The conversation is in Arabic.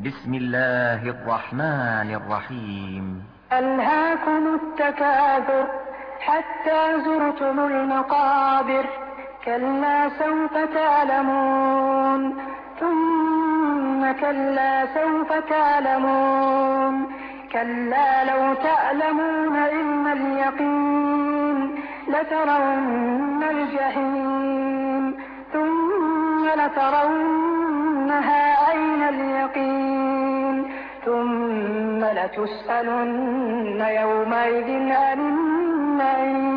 بسم الله الرحمن الرحيم. ألهاكم التكاثر حتى زرتم المقابر كلا سوف تعلمون ثم كلا سوف تعلمون كلا لو تعلمون علم اليقين لترون الجحيم ثم لترونها عين اليقين ثم لتسألن يومئذ عن النعيم.